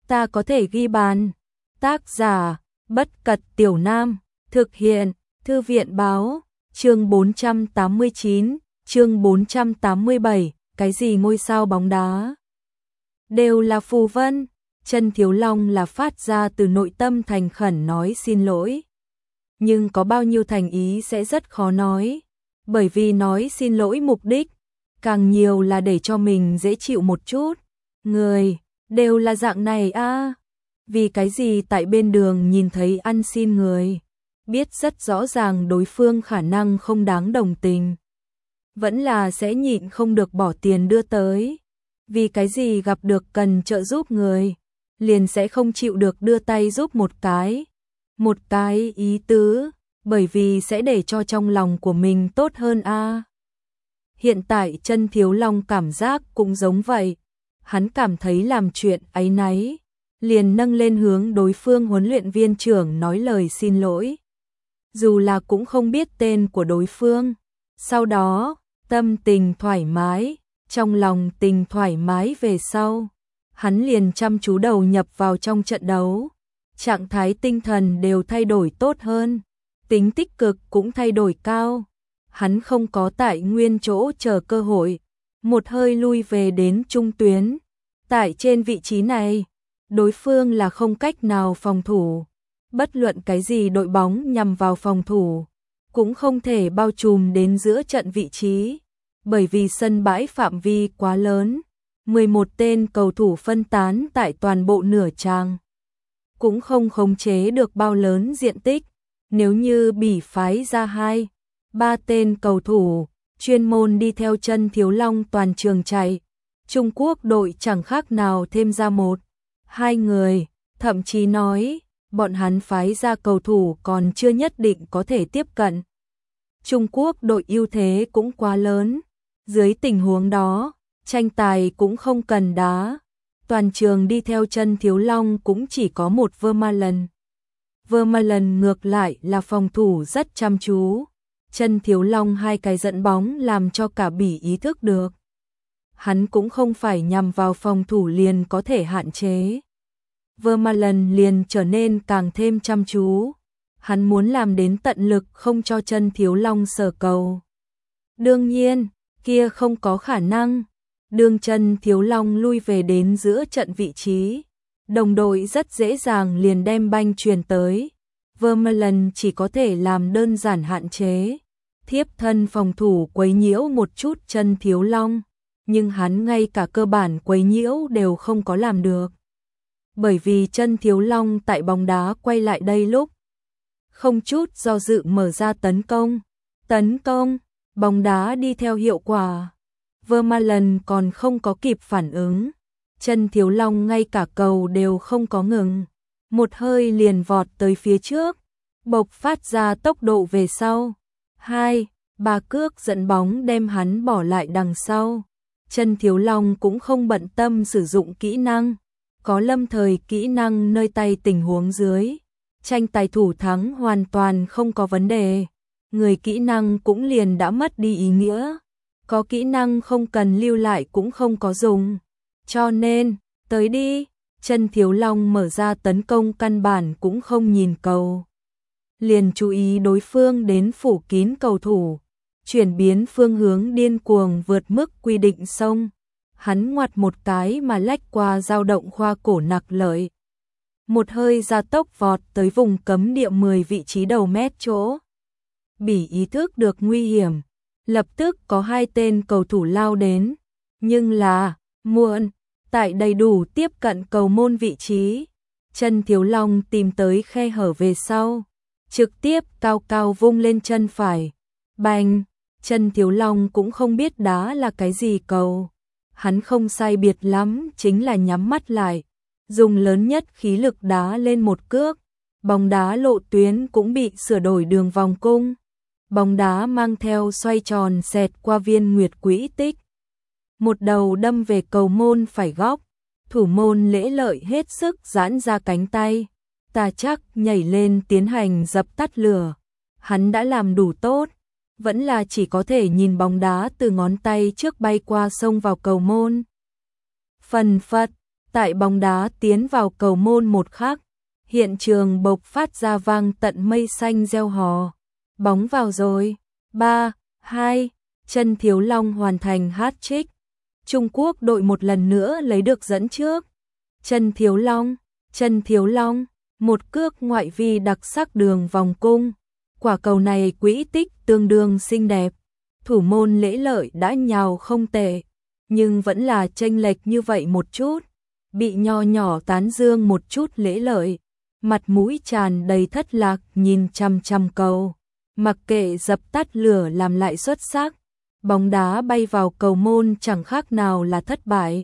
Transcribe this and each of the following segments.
ta có thể ghi bàn. Tác giả, Bất Cật Tiểu Nam, thực hiện, Thư viện báo, chương 489, chương 487, cái gì ngôi sao bóng đá? Đều là phù vân, Chân Thiếu Long là phát ra từ nội tâm thành khẩn nói xin lỗi. Nhưng có bao nhiêu thành ý sẽ rất khó nói, bởi vì nói xin lỗi mục đích, càng nhiều là để cho mình dễ chịu một chút. Người, đều là dạng này a. Vì cái gì tại bên đường nhìn thấy ăn xin người, biết rất rõ ràng đối phương khả năng không đáng đồng tình, vẫn là sẽ nhịn không được bỏ tiền đưa tới. Vì cái gì gặp được cần trợ giúp người, liền sẽ không chịu được đưa tay giúp một cái ý tứ, bởi vì sẽ để cho trong lòng của mình tốt hơn a. Hiện tại Chân Thiếu Long cảm giác cũng giống vậy, hắn cảm thấy làm chuyện áy náy, liền nâng lên hướng đối phương huấn luyện viên trưởng nói lời xin lỗi. Dù là cũng không biết tên của đối phương, sau đó, tâm tình thoải mái, trong lòng tình thoải mái về sau, hắn liền chăm chú đầu nhập vào trong trận đấu, trạng thái tinh thần đều thay đổi tốt hơn, tính tích cực cũng thay đổi cao. Hắn không có tại nguyên chỗ chờ cơ hội, một hơi lui về đến trung tuyến. Tại trên vị trí này, đối phương là không cách nào phòng thủ, bất luận cái gì đội bóng nhằm vào phòng thủ, cũng không thể bao trùm đến giữa trận vị trí, bởi vì sân bãi phạm vi quá lớn, 11 tên cầu thủ phân tán tại toàn bộ nửa trang, cũng không khống chế được bao lớn diện tích. Nếu như bị phái ra 2-3 tên cầu thủ, chuyên môn đi theo Chân Thiếu Long toàn trường chạy, Trung Quốc đội chẳng khác nào thêm ra 1-2 người, thậm chí nói, bọn hắn phái ra cầu thủ còn chưa nhất định có thể tiếp cận. Trung Quốc đội ưu thế cũng quá lớn, dưới tình huống đó, tranh tài cũng không cần đá, toàn trường đi theo Chân Thiếu Long cũng chỉ có một Vermaelen. Vermaelen ngược lại là phòng thủ rất chăm chú, Chân Thiếu Long hai cái dẫn bóng làm cho cả Bỉ ý thức được. Hắn cũng không phải nhằm vào phòng thủ liền có thể hạn chế. Vermaelen liền trở nên càng thêm chăm chú, hắn muốn làm đến tận lực không cho Chân Thiếu Long sờ cầu. Đương nhiên, kia không có khả năng, đương Chân Thiếu Long lui về đến giữa trận vị trí, đồng đội rất dễ dàng liền đem banh truyền tới. Vermaelen chỉ có thể làm đơn giản hạn chế, thiếp thân phòng thủ quấy nhiễu một chút Chân Thiếu Long, nhưng hắn ngay cả cơ bản quấy nhiễu đều không có làm được. Bởi vì Chân Thiếu Long tại bóng đá quay lại đây lúc, không chút do dự mở ra tấn công, bóng đá đi theo hiệu quả. Vermaelen còn không có kịp phản ứng, Chân Thiếu Long ngay cả cầu đều không có ngừng, một hơi liền vọt tới phía trước, bộc phát ra tốc độ về sau, 2-3 cước dẫn bóng đem hắn bỏ lại đằng sau. Chân Thiếu Long cũng không bận tâm sử dụng kỹ năng, có lâm thời kỹ năng nơi tay tình huống dưới, tranh tài thủ thắng hoàn toàn không có vấn đề, người kỹ năng cũng liền đã mất đi ý nghĩa, có kỹ năng không cần lưu lại cũng không có dùng. Cho nên, tới đi, Chân Thiếu Long mở ra tấn công căn bản cũng không nhìn cầu, liền chú ý đối phương đến phủ kín cầu thủ, chuyển biến phương hướng điên cuồng vượt mức quy định xông. Hắn ngoặt một cái mà lách qua dao động khoa cổ nặc lợi, một hơi ra tốc vọt tới vùng cấm địa 10 vị trí đầu mét chỗ. Bỉ ý thức được nguy hiểm, lập tức có 2 tên cầu thủ lao đến, nhưng là muộn, tại đầy đủ tiếp cận cầu môn vị trí, Chân Thiếu Long tìm tới khe hở về sau, trực tiếp cao cao vung lên chân phải, bành. Chân Thiếu Long cũng không biết đá là cái gì cầu, hắn không sai biệt lắm chính là nhắm mắt lại, dùng lớn nhất khí lực đá lên một cước, bóng đá lộ tuyến cũng bị sửa đổi đường vòng cung, bóng đá mang theo xoay tròn xẹt qua viên nguyệt quỹ tích, một đầu đâm về cầu môn phải góc, thủ môn Lễ Lợi hết sức giãn ra cánh tay, ta chắc nhảy lên tiến hành dập tắt lửa, hắn đã làm đủ tốt, vẫn là chỉ có thể nhìn bóng đá từ ngón tay trước bay qua xông vào cầu môn. Phần phật, Tại bóng đá tiến vào cầu môn một khắc, hiện trường bộc phát ra vang tận mây xanh reo hò. Bóng vào rồi. 3-2, Trân Thiếu Long hoàn thành hat-trick. Trung Quốc đội một lần nữa lấy được dẫn trước. Trân Thiếu Long, một cước ngoại vi đặc sắc đường vòng cung. Quả cầu này quỹ tích tương đương xinh đẹp. Thủ môn Lễ Lợi đã nhào không tệ, nhưng vẫn là chênh lệch như vậy một chút. Bị nho nhỏ tán dương một chút Lễ Lợi, mặt mũi tràn đầy thất lạc nhìn chằm chằm cầu. Mặc kệ dập tắt lửa làm lại xuất sắc, bóng đá bay vào cầu môn chẳng khác nào là thất bại.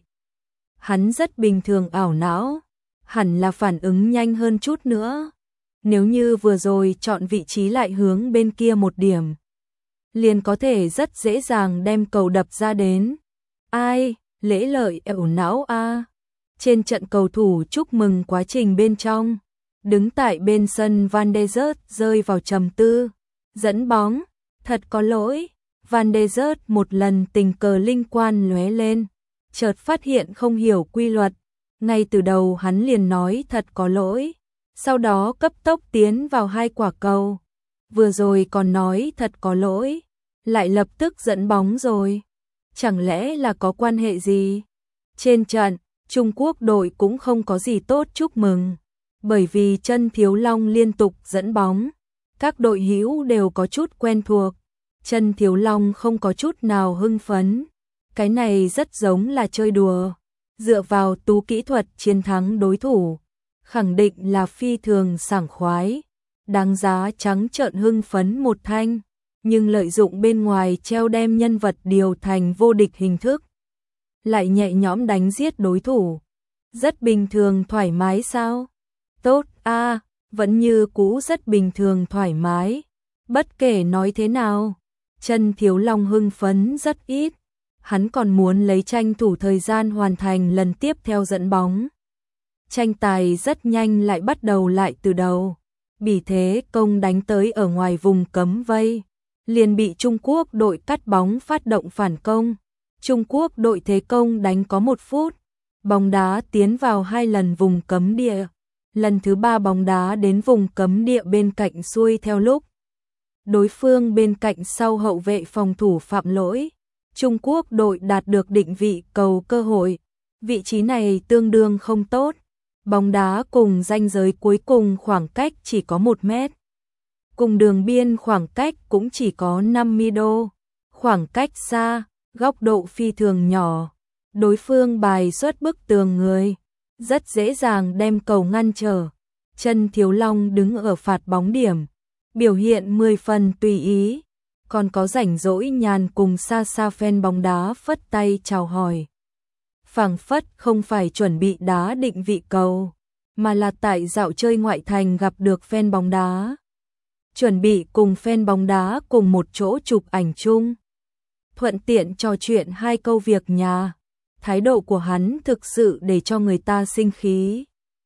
Hắn rất bình thường ảo não, hẳn là phản ứng nhanh hơn chút nữa. Nếu như vừa rồi chọn vị trí lại hướng bên kia một điểm, liền có thể rất dễ dàng đem cầu đập ra đến. Ai, Lễ Lợi ảo não a. Trên trận cầu thủ chúc mừng quá trình bên trong. Đứng tại bên sân Van de Zyt rơi vào trầm tư. Dẫn bóng, thật có lỗi. Van de Zyt một lần tình cờ linh quan lóe lên, chợt phát hiện không hiểu quy luật. Ngay từ đầu hắn liền nói thật có lỗi, sau đó cấp tốc tiến vào hai quả cầu. Vừa rồi còn nói thật có lỗi, lại lập tức dẫn bóng rồi. Chẳng lẽ là có quan hệ gì? Trên trận, Trung Quốc đội cũng không có gì tốt chúc mừng, bởi vì Trân Thiếu Long liên tục dẫn bóng. Các đội hữu đều có chút quen thuộc, Trân Thiếu Long không có chút nào hưng phấn. Cái này rất giống là chơi đùa, dựa vào tú kỹ thuật chiến thắng đối thủ, khẳng định là phi thường sảng khoái, đáng giá trắng trợn hưng phấn một thanh, nhưng lợi dụng bên ngoài treo đem nhân vật điều thành vô địch hình thức, lại nhẹ nhõm đánh giết đối thủ. Rất bình thường thoải mái sao? Tốt a, vẫn như cũ rất bình thường thoải mái. Bất kể nói thế nào, Trân Thiếu Long hưng phấn rất ít, hắn còn muốn lấy tranh thủ thời gian hoàn thành lần tiếp theo dẫn bóng. Tranh tài rất nhanh lại bắt đầu lại từ đầu. Bỉ Thế Công đánh tới ở ngoài vùng cấm vây, liền bị Trung Quốc đội cắt bóng phát động phản công. Trung Quốc đội thế công đánh có 1 phút, bóng đá tiến vào 2 lần vùng cấm địa. Lần thứ 3 bóng đá đến vùng cấm địa bên cạnh xuôi theo lúc đối phương bên cạnh sau hậu vệ phòng thủ phạm lỗi. Trung Quốc đội đạt được định vị cầu cơ hội. Vị trí này tương đương không tốt. Bóng đá cùng ranh giới cuối cùng khoảng cách chỉ có 1 mét. Cùng đường biên khoảng cách cũng chỉ có 5 mét. Khoảng cách xa, góc độ phi thường nhỏ. Đối phương bài xuất bức tường người, rất dễ dàng đem cầu ngăn trở. Trân Thiếu Long đứng ở phạt bóng điểm, biểu hiện 10 phần tùy ý. Còn có rảnh rỗi nhàn cùng xa xa fan bóng đá phất tay chào hỏi. Phảng phất không phải chuẩn bị đá định vị cầu, mà là tại dạo chơi ngoại thành gặp được fan bóng đá. Chuẩn bị cùng fan bóng đá cùng một chỗ chụp ảnh chung. Thuận tiện trò chuyện 2 câu việc nhà. Thái độ của hắn thực sự để cho người ta sinh khí.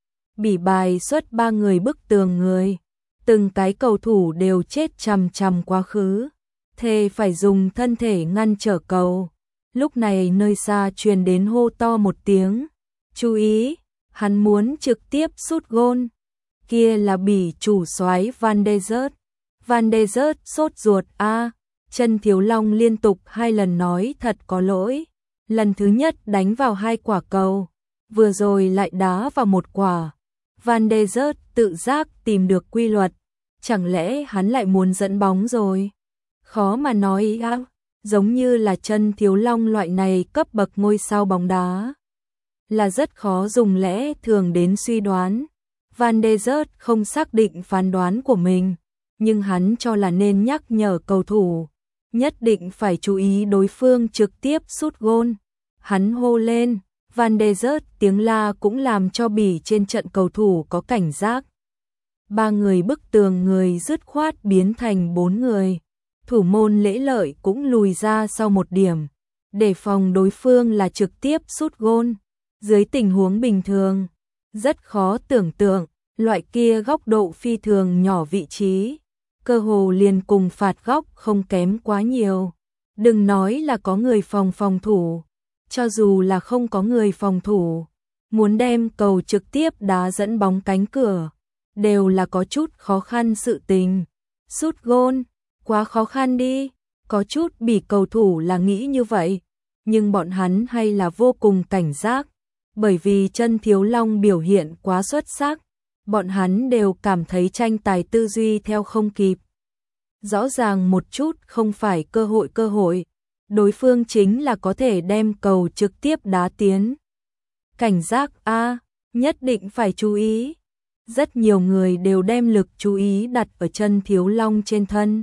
Bỉ bài xuất 3 người bức tường người. Từng cái cầu thủ đều chết chằm chằm quá khứ. Thề phải dùng thân thể ngăn trở cầu. Lúc này nơi xa truyền đến hô to một tiếng. Chú ý, hắn muốn trực tiếp sút gôn. Kia là Bỉ chủ soái Van de Zyt. Van de Zyt sốt ruột a. Trân Thiếu Long liên tục 2 lần nói thật có lỗi. Lần thứ nhất đánh vào 2 quả cầu, vừa rồi lại đá vào 1 quả. Van de Zyt tự giác tìm được quy luật. Chẳng lẽ hắn lại muốn dẫn bóng rồi? Khó mà nói á, giống như là Trân Thiếu Long loại này cấp bậc ngôi sao bóng đá, là rất khó dùng lẽ thường đến suy đoán. Van de Zyt không xác định phán đoán của mình, nhưng hắn cho là nên nhắc nhở cầu thủ, nhất định phải chú ý đối phương trực tiếp sút gôn. Hắn hô lên, Van de Zyt tiếng la cũng làm cho Bỉ trên trận cầu thủ có cảnh giác. 3 người bức tường người dứt khoát biến thành 4 người. Thủ môn Lễ Lợi cũng lùi ra sau một điểm, để phòng đối phương là trực tiếp sút gôn. Dưới tình huống bình thường, rất khó tưởng tượng, loại kia góc độ phi thường nhỏ vị trí, cơ hồ liền cùng phạt góc không kém quá nhiều. Đừng nói là có người phòng thủ, cho dù là không có người phòng thủ, muốn đem cầu trực tiếp đá dẫn bóng cánh cửa, đều là có chút khó khăn sự tình. Sút gôn, quá khó khăn đi, có chút bị cầu thủ là nghĩ như vậy, nhưng bọn hắn hay là vô cùng cảnh giác, bởi vì Chân Thiếu Long biểu hiện quá xuất sắc, bọn hắn đều cảm thấy tranh tài tư duy theo không kịp. Rõ ràng một chút không phải cơ hội, đối phương chính là có thể đem cầu trực tiếp đá tiến. Cảnh giác a, nhất định phải chú ý. Rất nhiều người đều đem lực chú ý đặt ở Chân Thiếu Long trên thân,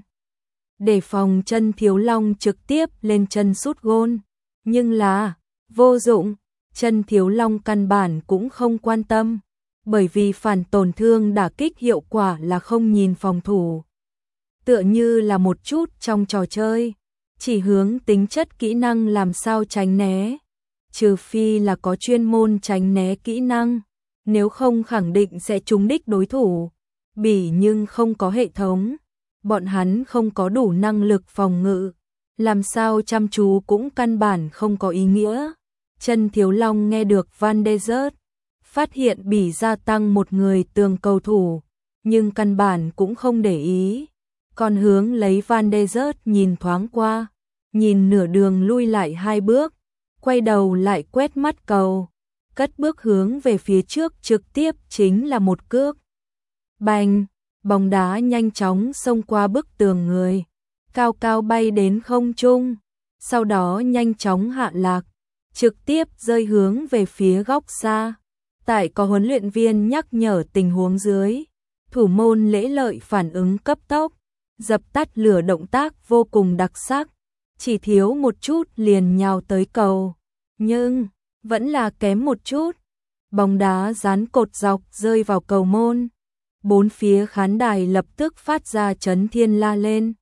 để phòng Chân Thiếu Long trực tiếp lên chân sút gôn, nhưng là vô dụng, Chân Thiếu Long căn bản cũng không quan tâm, bởi vì phản tổn thương đả kích hiệu quả là không nhìn phòng thủ. Tựa như là một chút trong trò chơi, chỉ hướng tính chất kỹ năng làm sao tránh né, trừ phi là có chuyên môn tránh né kỹ năng, nếu không khẳng định sẽ trúng đích đối thủ. Bỉ nhưng không có hệ thống, bọn hắn không có đủ năng lực phòng ngự, làm sao chăm chú cũng căn bản không có ý nghĩa. Chân Thiếu Long nghe được Van de Zyt, phát hiện Bỉ gia tăng một người tường cầu thủ, nhưng căn bản cũng không để ý, còn hướng lấy Van de Zyt nhìn thoáng qua, nhìn nửa đường lui lại 2 bước, quay đầu lại quét mắt cầu, cất bước hướng về phía trước trực tiếp chính là một cước. Bành, bóng đá nhanh chóng xông qua bức tường người, cao cao bay đến không trung, sau đó nhanh chóng hạ lạc, trực tiếp rơi hướng về phía góc xa. Tại có huấn luyện viên nhắc nhở tình huống dưới, thủ môn Lễ Lợi phản ứng cấp tốc, dập tắt lửa động tác vô cùng đặc sắc, chỉ thiếu một chút liền nhào tới cầu, nhưng vẫn là kém một chút. Bóng đá dán cột dọc rơi vào cầu môn, bốn phía khán đài lập tức phát ra chấn thiên la lên.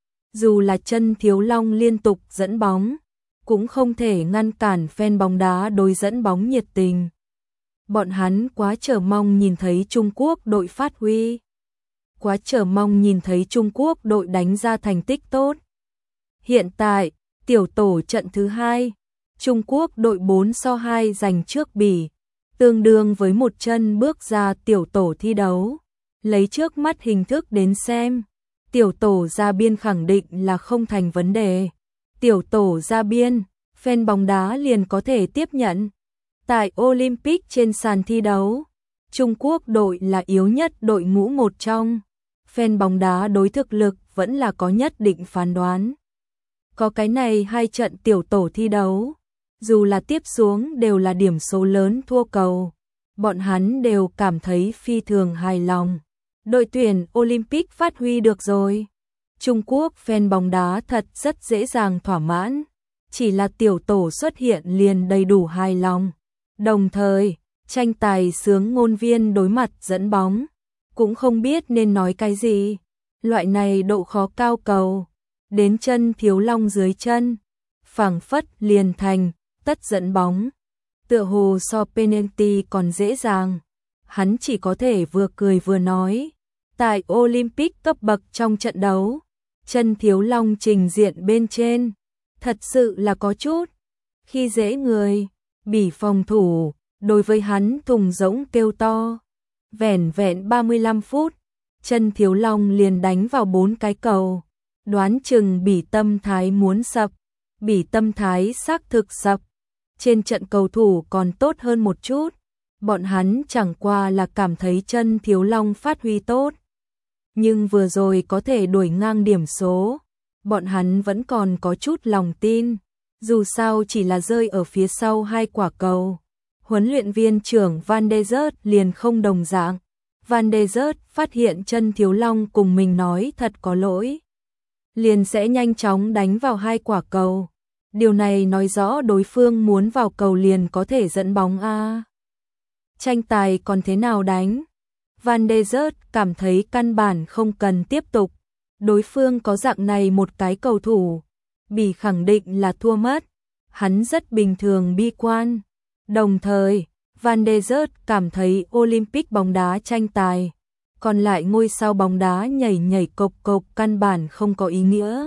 Dù là Chân Thiếu Long liên tục dẫn bóng, cũng không thể ngăn cản fan bóng đá đối dẫn bóng nhiệt tình. Bọn hắn quá chờ mong nhìn thấy Trung Quốc đội phát huy, quá chờ mong nhìn thấy Trung Quốc đội đánh ra thành tích tốt. Hiện tại, tiểu tổ trận thứ 2, Trung Quốc đội 4-2 giành trước Bỉ, tương đương với một chân bước ra tiểu tổ thi đấu. Lấy trước mắt hình thức đến xem, tiểu tổ ra biên khẳng định là không thành vấn đề. Tiểu tổ ra biên, fan bóng đá liền có thể tiếp nhận. Tại Olympic trên sàn thi đấu, Trung Quốc đội là yếu nhất đội ngũ một trong. Fan bóng đá đối thực lực vẫn là có nhất định phán đoán. Có cái này 2 trận tiểu tổ thi đấu, dù là tiếp xuống đều là điểm số lớn thua cầu, bọn hắn đều cảm thấy phi thường hài lòng. Đội tuyển Olympic phát huy được rồi. Trung Quốc fan bóng đá thật rất dễ dàng thỏa mãn, chỉ là tiểu tổ xuất hiện liền đầy đủ hài lòng. Đồng thời, tranh tài sướng ngôn viên đối mặt dẫn bóng, cũng không biết nên nói cái gì. Loại này độ khó cao cầu, đến Chân Thiếu Long dưới chân, phảng phất liền thành tất dẫn bóng. Tựa hồ so penalty còn dễ dàng. Hắn chỉ có thể vừa cười vừa nói. Tại Olympic cấp bậc trong trận đấu, Chân Thiếu Long trình diện bên trên, thật sự là có chút khi dễ người. Bỉ phòng thủ, đối với hắn thùng rỗng kêu to. Vẻn vẹn 35 phút, Chân Thiếu Long liền đánh vào 4 cái cầu. Đoán chừng Bỉ tâm thái muốn sập. Bỉ tâm thái xác thực sập. Trên trận cầu thủ còn tốt hơn một chút. Bọn hắn chẳng qua là cảm thấy Chân Thiếu Long phát huy tốt. Nhưng vừa rồi có thể đuổi ngang điểm số, bọn hắn vẫn còn có chút lòng tin. Dù sao chỉ là rơi ở phía sau 2 quả cầu. Huấn luyện viên trưởng Van de Zyt liền không đồng dạng. Van de Zyt phát hiện Chân Thiếu Long cùng mình nói thật có lỗi, liền sẽ nhanh chóng đánh vào 2 quả cầu. Điều này nói rõ đối phương muốn vào cầu liền có thể dẫn bóng a. Tranh tài còn thế nào đánh? Van de Zyt cảm thấy căn bản không cần tiếp tục. Đối phương có dạng này một cái cầu thủ, Bỉ khẳng định là thua mất. Hắn rất bình thường bi quan. Đồng thời, Van de Zyt cảm thấy Olympic bóng đá tranh tài, còn lại ngôi sao bóng đá nhảy nhảy cộc cộc căn bản không có ý nghĩa.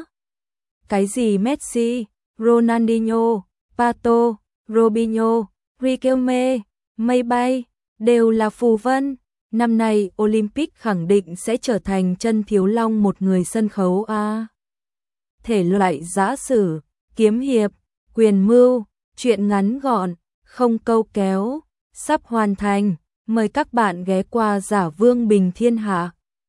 Cái gì Messi, Ronaldinho, Pato, Robinho, Riquelme, mây bay, đều là phù vân. Năm nay Olympic khẳng định sẽ trở thành chân thiếu long một người sân khấu a. Thể loại giã sử, kiếm hiệp, quyền mưu, truyện ngắn gọn, không câu kéo, sắp hoàn thành. Mời các bạn ghé qua Giả Vương Bình Thiên Hạ.